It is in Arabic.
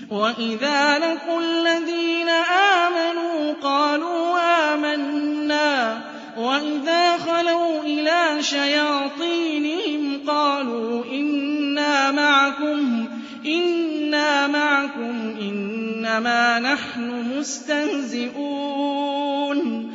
وَإِذَا لَقُوا الَّذِينَ آمَنُوا قَالُوا آمَنَّا وَإِذَا خَلَوْا إِلَىٰ شَيَاطِينِهِمْ قَالُوا إِنَّا مَعَكُمْ إِنَّمَا نَحْنُ مُسْتَهْزِئُونَ